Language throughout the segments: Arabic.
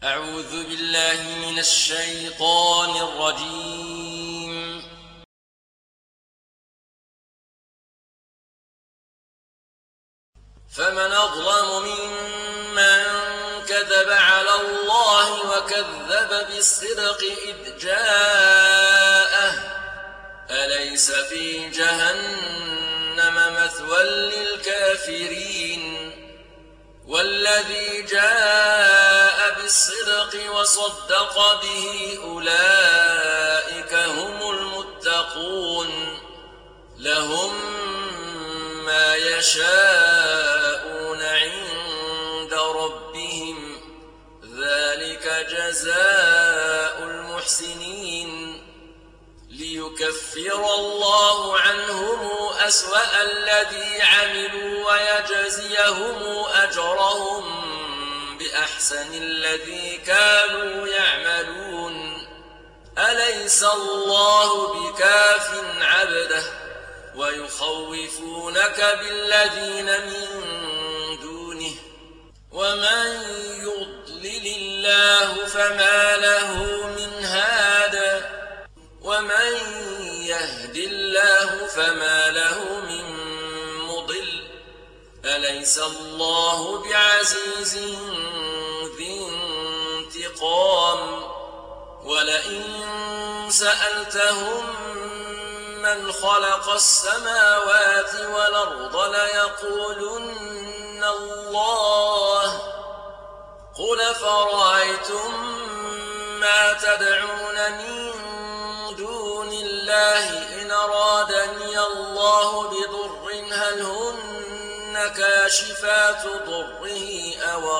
أعوذ بالله من الشيطان الرجيم. فمن أظلم ممن كذب على الله وكذب بالصدق إذ جاءه أليس في جهنم مثوى للكافرين والذي جاء بالصدق وصدق به أولئك هم المتقون لهم ما يشاءون عند ربهم ذلك جزاء المحسنين ليكفر الله عنهم أسوأ الذي عملوا ويجزيهم أجرهم بأحسن الذي كانوا يعملون أليس الله بكاف عبده ويخوفونك بالذين من دونه ومن يضلل الله فما له من هاد ومن يهد الله فما له من مضل أليس الله بعزيز ذي انتقام ولئن سألتهم من خلق السماوات والأرض ليقولن الله قل فرأيتم ما تدعون من دون الله إن أرادني الله بضر هل هن كاشفات ضره أو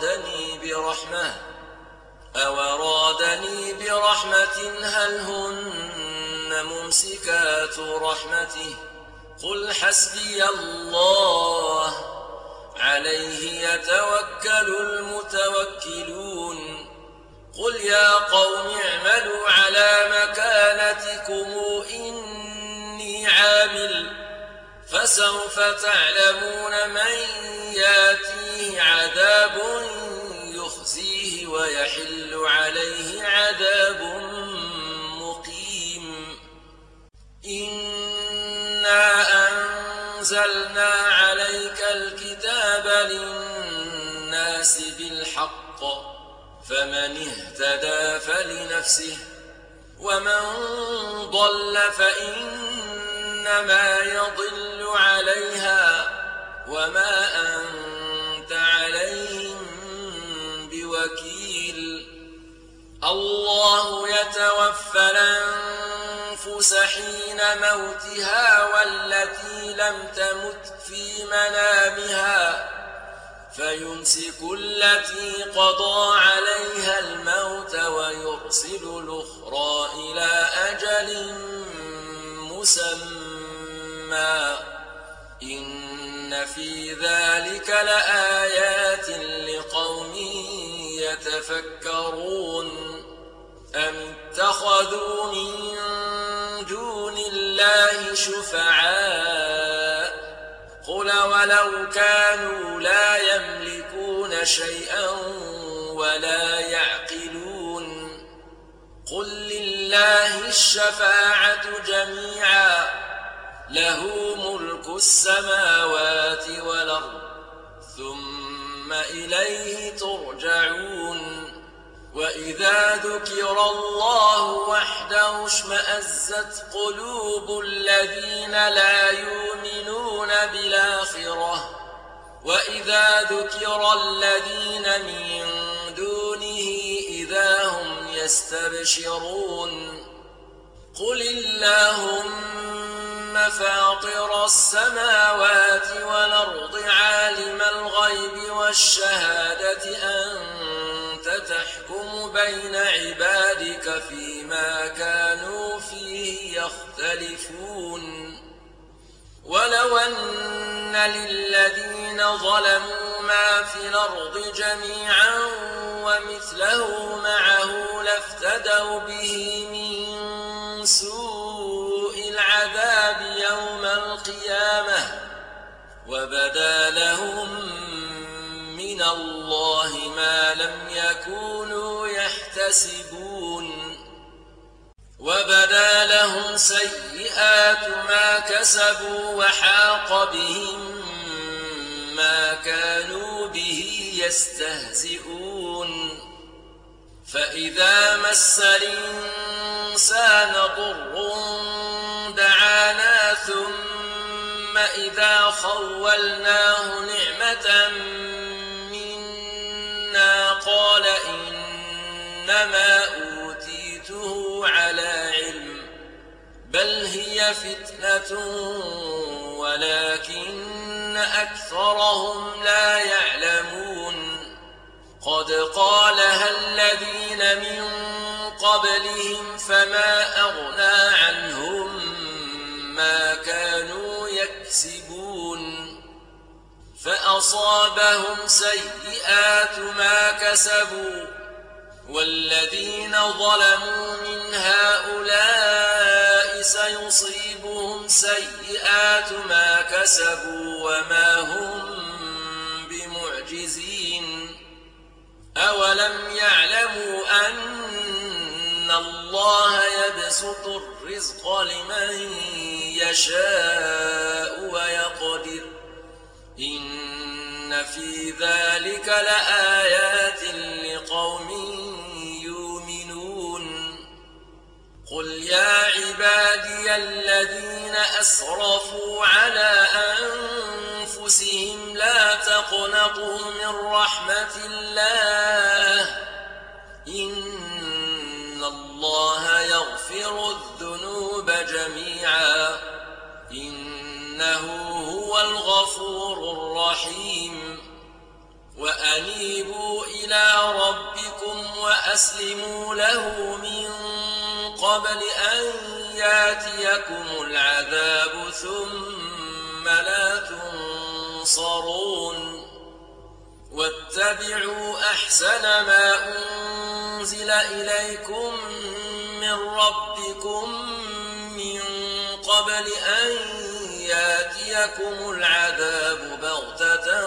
أرادني برحمة هل هن ممسكات رحمته قل حسبي الله عليه يتوكل المتوكلون قل يا قوم اعملوا على مكانتكم إني عامل فسوف تعلمون من ياتيه عذاب يخزيه ويحل عليه عذاب مقيم إنا أنزلنا عليك الكتاب للناس بالحق فمن اهتدى فلنفسه ومن ضل فإنما يضل عليها وما أنت عليهم بوكيل الله يتوفى الأنفس حين موتها والتي لم تمت في منامها فيمسك التي قضى عليها الموت ويرسل الأخرى إلى أجل مسمى إن في ذلك لآيات لقوم يتفكرون أم اتخذوا من دون الله شفعاء قل ولو كانوا لا يملكون شيئا ولا يعقلون قل لله الشفاعة جميعا له ملك السماوات والأرض ثم إليه ترجعون وإذا ذكر الله وحده اشمأزت قلوب الذين لا يؤمنون بالآخرة وإذا ذكر الذين من دونه إذا هم يستبشرون قل اللهم فاطر السماوات والأرض عالم الغيب والشهادة أنت تحكم بين عبادك فيما كانوا فيه يختلفون ولو أن للذين ظلموا ما في الأرض جميعا ومثله معه لافتدوا به من سوء العذاب يوم القيامة وبدا لهم من الله ما لم يكونوا يحتسبون وبدا لهم سيئات ما كسبوا وحاق بهم ما كانوا به يستهزئون فإذا مس الإنسان ضر دعانا ثم إذا خولناه نعمة منا قال إنما أوتيته على علم بل هي فتنة ولكن أكثرهم لا يعلمون قد قالها الذين من قبلهم فما أغنى عنهم ما كانوا يكسبون فأصابهم سيئات ما كسبوا والذين ظلموا من هؤلاء سيصيبهم سيئات ما كسبوا وما هم بمعجزين أولم يعلموا أن الله يبسط الرزق لمن يشاء ويقدر إن في ذلك لآيات لقوم يؤمنون قل يا عبادي الذين أسرفوا على أنفسهم لا تقنطوا من رحمة الله إن الله يغفر الذنوب جميعا إنه هو الغفور الرحيم وأنيبوا إلى ربكم وأسلموا له من قبل أن ياتيكم العذاب ثم لا تنصرون واتبعوا أحسن ما أنزل إليكم من ربكم من قبل أن ياتيكم العذاب بغتة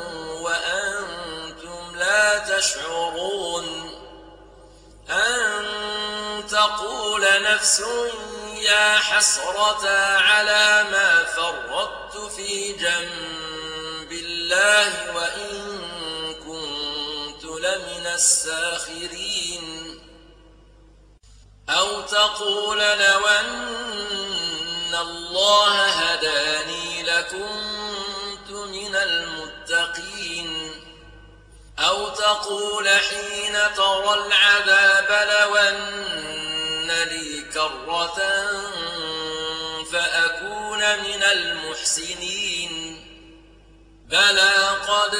وأنتم لا تشعرون أن تقول نفس يا حسرة على ما فرطت في جنب الله وإن كنت لمن الساخرين أو تقول لو أن الله هداني لكنت من المتقين أو تقول حين ترى العذاب لو أن لي كرة فأكون من المحسنين بلى قد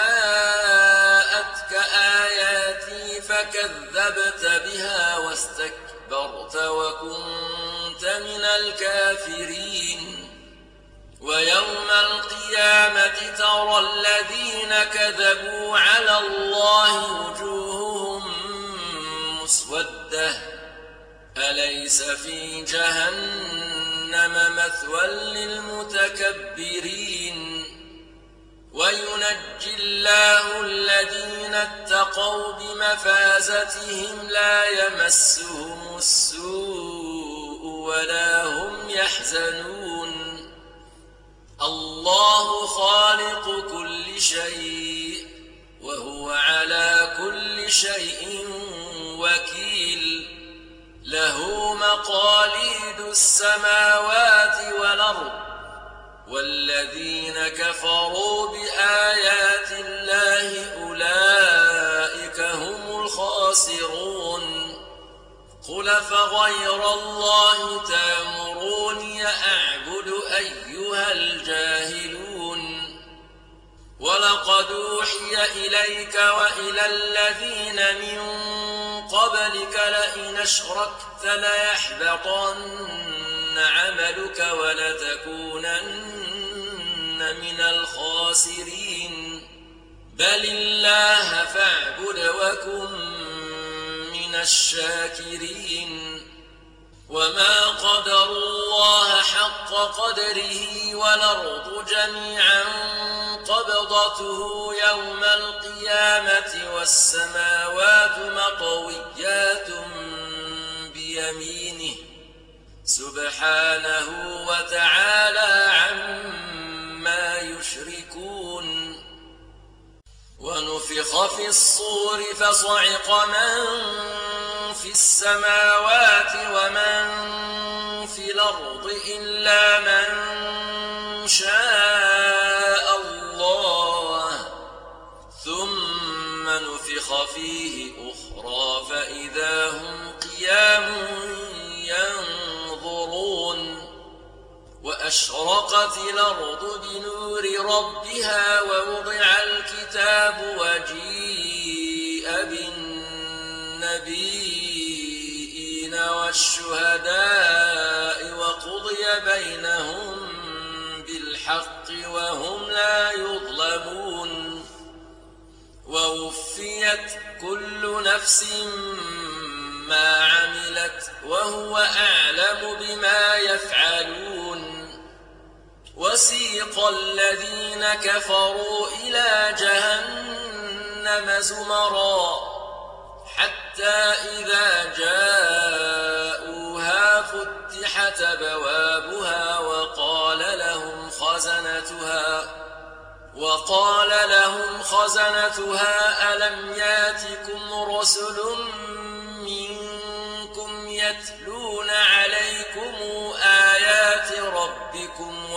جاءتك آياتي فكذبت بها واستكبرت وكنت من الكافرين ويوم القيامة ترى الذين كذبوا على الله وجوههم مسودة أليس في جهنم مثوى للمتكبرين وينجي الله الذين اتقوا بمفازتهم لا يمسهم السوء ولا هم يحزنون الله خالق كل شيء وهو على كل شيء وكيل له مقاليد السماوات والأرض والذين كفروا بآيات الله أولئك هم الخاسرون قل فغير الله تأمروني أعبد أيها الجاهلون ولقد أوحي إليك وإلى الذين من قبلك لئن أشركت ليحبطن عملك ولتكونن من الخاسرين بل الله فاعبد وكن من الشاكرين وما قدروا الله حق قدره والأرض جميعا قبضته يوم القيامة والسماوات مطويات بيمينه سبحانه وتعالى عما يشركون ونفخ في الصور فصعق من في السماوات ومن في الأرض إلا من شاء الله ثم نفخ فيه أخرى فإذا هم قيام ينظرون وأشرقت الأرض بنور ربها ووضع الكتاب وجيء بالنبيين والشهداء وقضي بينهم بالحق وهم لا يظلمون ووفيت كل نفس ما عملت وهو أعلم بما يفعلون وسيق الذين كفروا إلى جهنم زمرا حتى إذا جاءوها فتحت أبوابها وقال لهم خزنتها ألم ياتكم رسل منكم يتلون عليكم آيات ربكم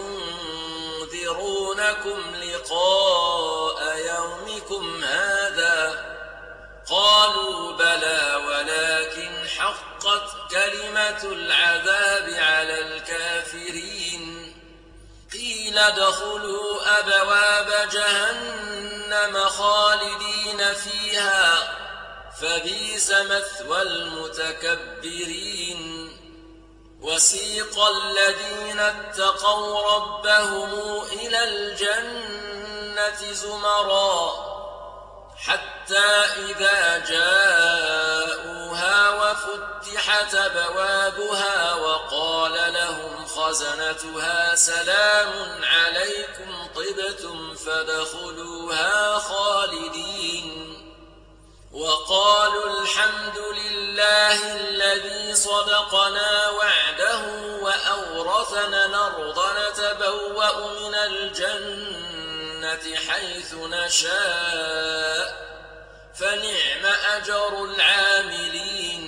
وينذرونكم لقاء يومكم هذا قالوا بلى ولكن حقت كلمة العذاب على الكافرين قيل ادخلوا أبواب جهنم خالدين فيها فبئس مثوى المتكبرين وسيق الذين اتقوا ربهم إلى الجنة زمرا حتى إذا جاءوها وفتحت أبوابها وقال لهم خزنتها سلام عليكم طبتم فادخلوها خالدين وقالوا الحمد لله الذي صدقنا وعده وأورثنا الأرض نتبوأ من الجنة حيث نشاء فنعم أجر العاملين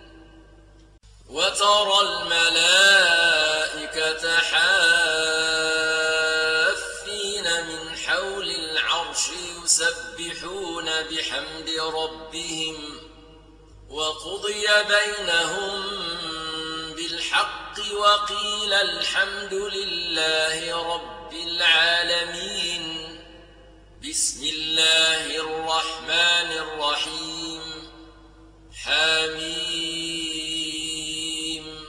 وترى الملائكة حافين من حول العرش يسبحون بحمد ربهم وقضي بينهم بالحق وقيل الحمد لله رب العالمين بسم الله الرحمن الرحيم حميم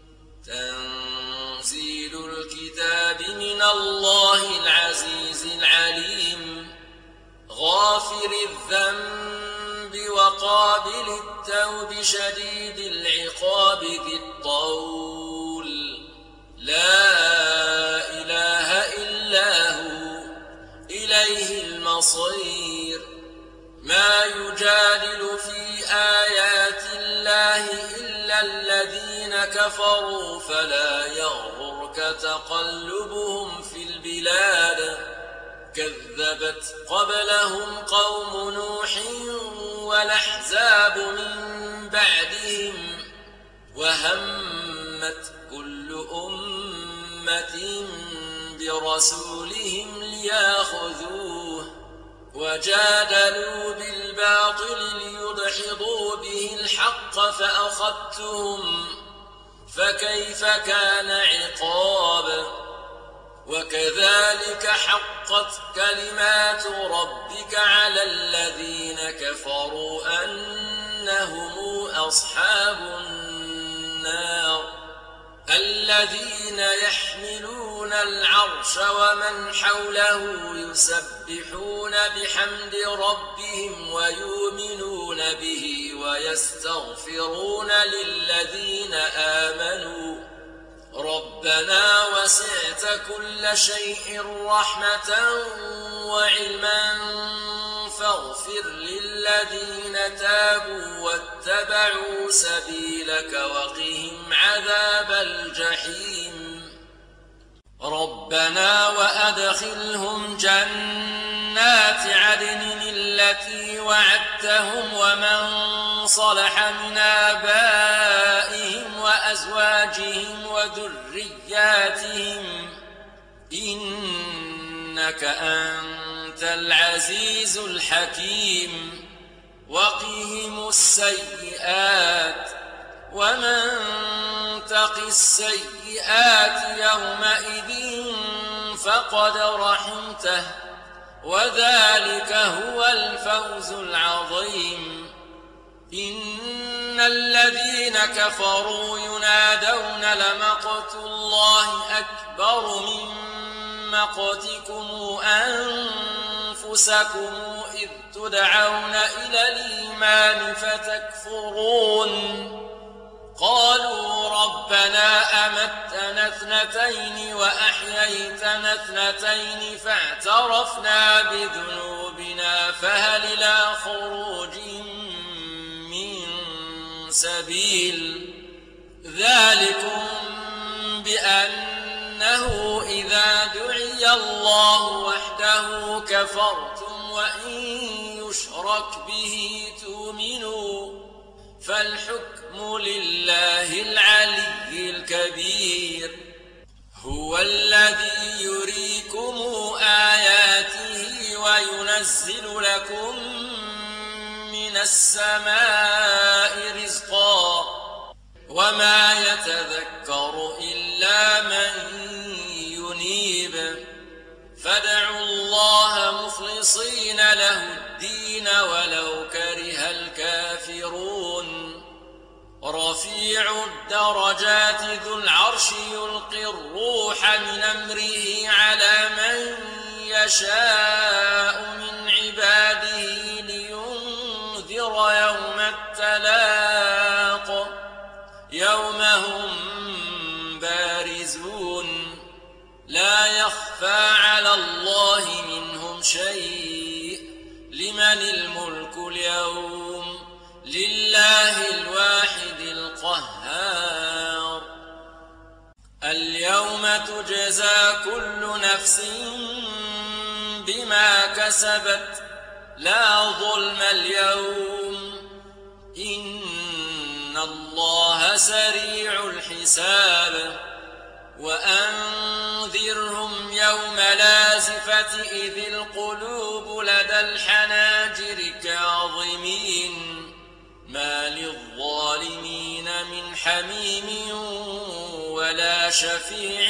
تنزيل الكتاب من الله العزيز العليم غافر الذنب وقابل التوب شديد العقاب ذي الطول لا إله إلا هو إليه المصير ما يجادل في آيات الله إلا الذين كفروا فلا يغررك تقلبهم في البلاد كذبت قبلهم قوم نوح والأحزاب من بعدهم وهمت كل أمة برسولهم ليأخذوه وجادلوا بالباطل ليدحضوا به الحق فأخذتهم فكيف كان عقاب وكذلك حقت كلمات ربك على الذين كفروا أنهم أصحاب النار الذين يحملون العرش ومن حوله يسبحون بحمد ربهم ويؤمنون به ويستغفرون للذين آمنوا ربنا وسعت كل شيء رحمة وعلما فاغفر للذين تابوا واتبعوا سبيلك وقهم عذاب الجحيم ربنا وأدخلهم جنات عدن التي وعدتهم ومن صلح من آبائهم وأزواجهم وذرياتهم إنك أنت العزيز الحكيم وقهم السيئات ومن تق السيئات يومئذ فقد رحمته وذلك هو الفوز العظيم إن الذين كفروا ينادون لمقت الله أكبر من مقتكم أنفسكم إذ تدعون إلى الإيمان فتكفرون قالوا ربنا أمتنا اثنتين وأحييتنا اثنتين فاعترفنا بذنوبنا فهل إلى خروج من سبيل ذلكم بأنه إذا دعي الله وحده كفرتم وإن يشرك به تؤمنوا فالحكم لله العلي الكبير هو الذي يريكم آياته وينزل لكم من السماء رزقا وما يتذكر إلا من ينيب فادعوا الله مخلصين له الدين ولو كره الكافرون رفيع الدرجات ذو العرش يلقي الروح من أمره على من يشاء من عباده لينذر يوم التلاق يوم هم بارزون لا يخفى على الله منهم شيء لمن الملك اليوم لله الواحد القهار اليوم تجزى كل نفس بما كسبت لا ظلم اليوم إن الله سريع الحساب وأنذرهم يوم لازفة إذ القلوب لدى الحناجر كاظمين ما للظالمين من حميم ولا شفيع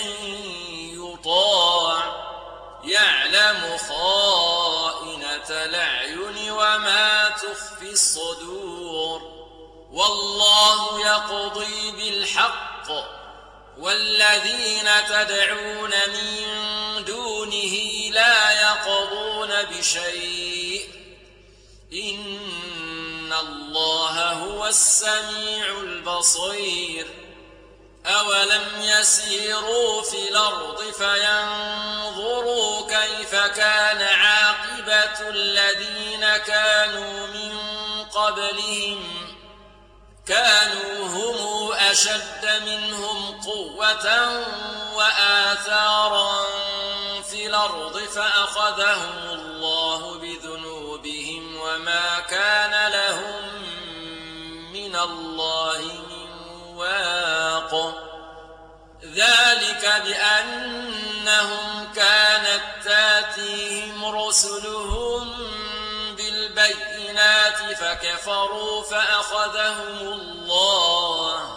يطاع يعلم خائنة الأعين وما تخفي الصدور والله يقضي بالحق والذين تدعون من دونه لا يقضون بشيء إن الله هو السميع البصير أولم يسيروا في الأرض فينظروا كيف كان عاقبة الذين كانوا من قبلهم كانوا هم أشد منهم قوة وآثارا في الأرض فأخذهم الله بذنوبهم وما كان لهم من الله من واق ذلك بأنهم كانت تاتيهم رسلهم بالبينات فكفروا فأخذهم الله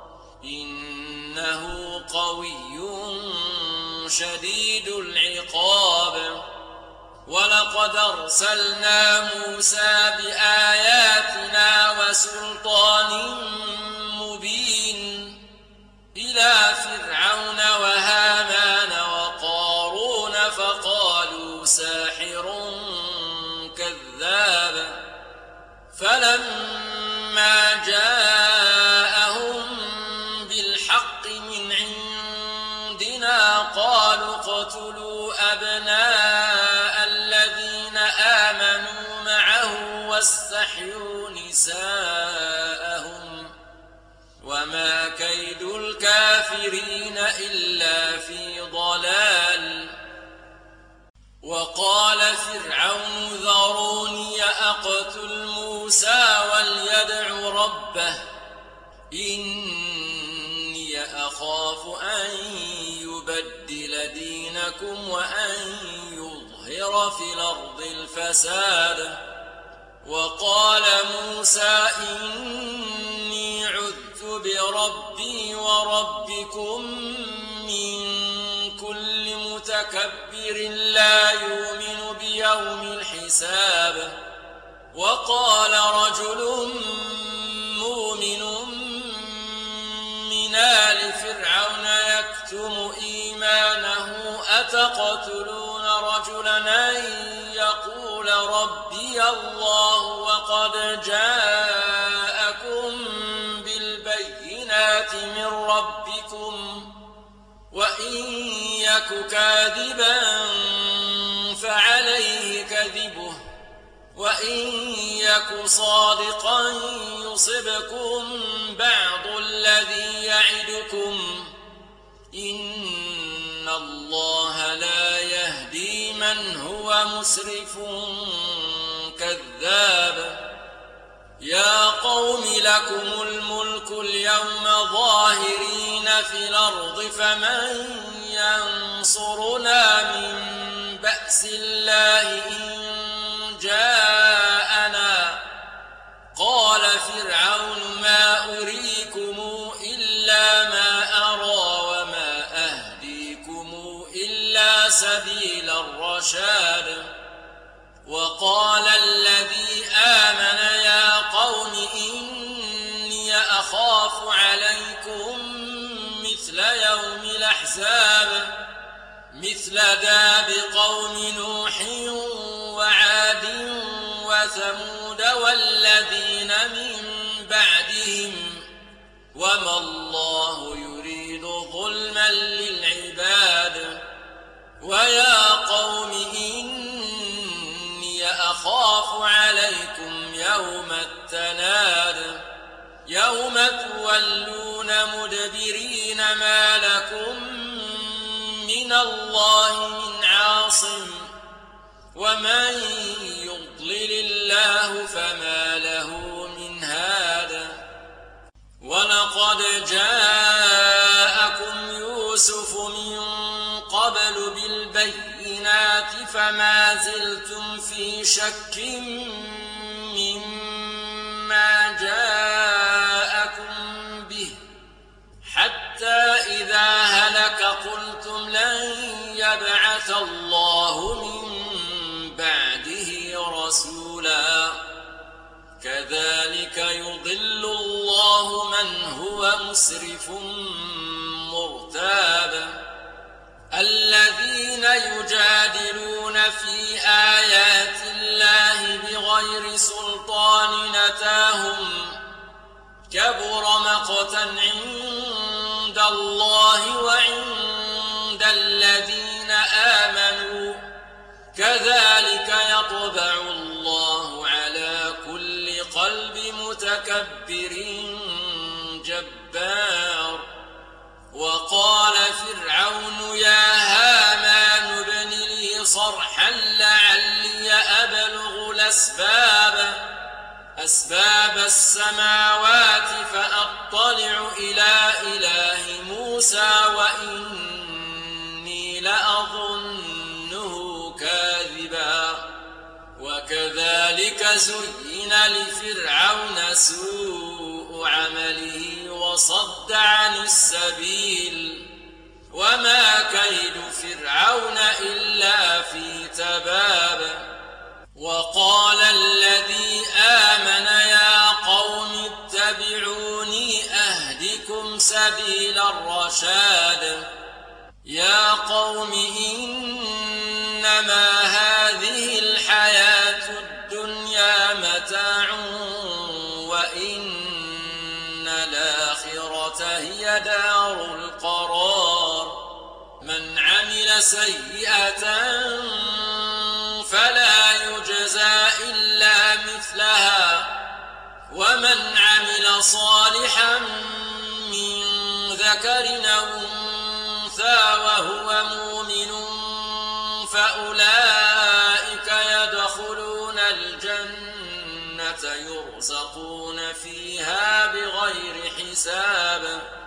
إنه قوي شديد العقاب ولقد أرسلنا موسى بآياتنا وسلطان مبين إلى فلما جاءهم بالحق من عندنا قالوا اقتلوا أبناء الذين آمنوا معه واستحيوا نساءهم وما كيد الكافرين إلا في ضلال. وقال فرعون ذروني أقتل موسى وليدع ربه إني أخاف أن يبدل دينكم وأن يظهر في الأرض الفساد. وقال موسى إني عذت بربي وربكم من كل متكبر لا يؤمن بيوم الحساب. وقال رجل مؤمن من آل فرعون يكتم إيمانه أتقتلون رجلا أن يقول ربي الله وقد جاءكم بالبينات من ربكم وإن يك كاذبا فعليه كذبه وإن يك صادقا يصبكم بعض الذي يعدكم إن الله لا يهدي من هو مسرف كذاب. يا قوم لكم الملك اليوم ظاهرين في الأرض فمن ينصرنا من بأس الله إن جاءنا. قال فرعون ما أريكم إلا ما أرى وما أهديكم إلا سبيل الرشاد. وقال الذي آمن يا قوم إني أخاف عليكم مثل يوم الأحزاب مثل داب قوم نوح وعاد وثمود والذين من بعدهم وما الله يريد ظلما للعباد. ويا قوم إني أخاف عليكم يوم التناد يوم تولون مدبرين ما لكم من الله من عاصم ومن يضلل الله فما له من هاد. ولقد جاءكم يوسف من قبل بالبينات فما زلتم في شك مما جاءكم به حتى إذا هلك قلتم لن يبعث الله من بعده رسولا كذلك يضل الله من هو مسرف مرتاب. الذين يجادلون في آيات الله بغير سلطان أتاهم كبر مقتا عند الله وعند الذين آمنوا كذلك يطبع الله على كل قلب متكبر جبار. وقال فرعون يا هامان ابن لي صرحا لعلي أبلغ أسباب السماوات فأطلع إلى إله موسى وإني لأظنه كاذبا. وكذلك زين لفرعون سوء عمله وصد عن السبيل وما كيد فرعون إلا في تباب. وقال الذي آمن يا قوم اتبعوني أهدكم سبيل الرشاد. يا قوم إنما هذه الحياة الدنيا متاع سيئة فلا يجزى إلا مثلها ومن عمل صالحا من ذكر أو أنثى وهو مؤمن فأولئك يدخلون الجنة يرزقون فيها بغير حساب